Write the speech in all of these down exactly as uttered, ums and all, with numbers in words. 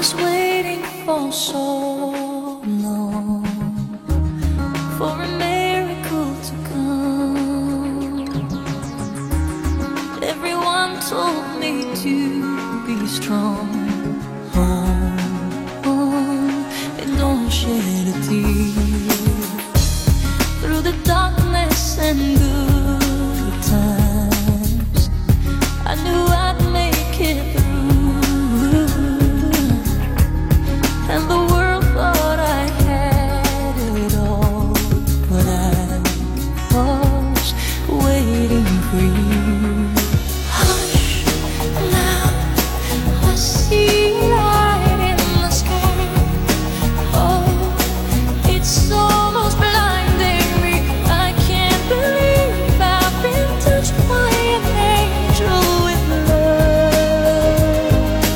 was waiting for so long for a miracle to come. Everyone told me to be strong. Hold on and don't shed a tear. Through the darkness and good times, I knew I'd make it through. And the world thought I had it all, but I was waiting for you. Hush, now I see light in the sky. Oh, it's almost blinding me. I can't believe I've been touched by an angel with love.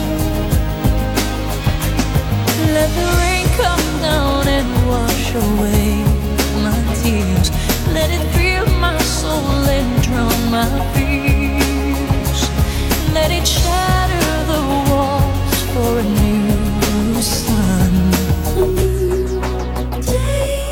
Let the rain come down and wash away my tears. Let it fill my soul and drown my fears. Let it shatter the walls for a new sun. A new day.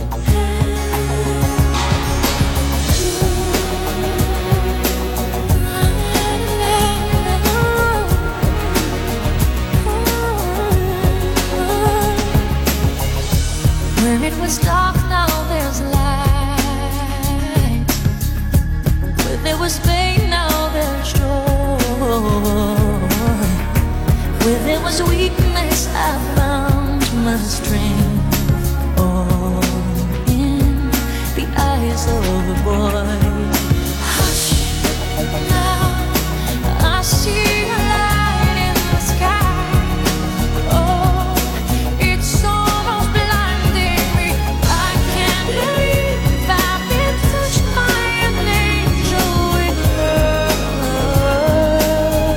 Where it was dark, now there's light. Where there was pain, now there's joy. Where there was weakness, I found my strength. All in the eyes of a boy. Hush, now I see a light in the sky. Oh, it's almost blinding me. I can't believe I've been touched by an angel with love.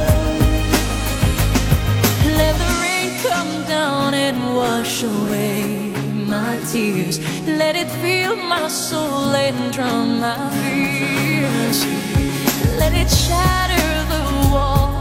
Let the rain come down and wash away my tears. Let it fill my soul and drown my fears. Let it shatter the wall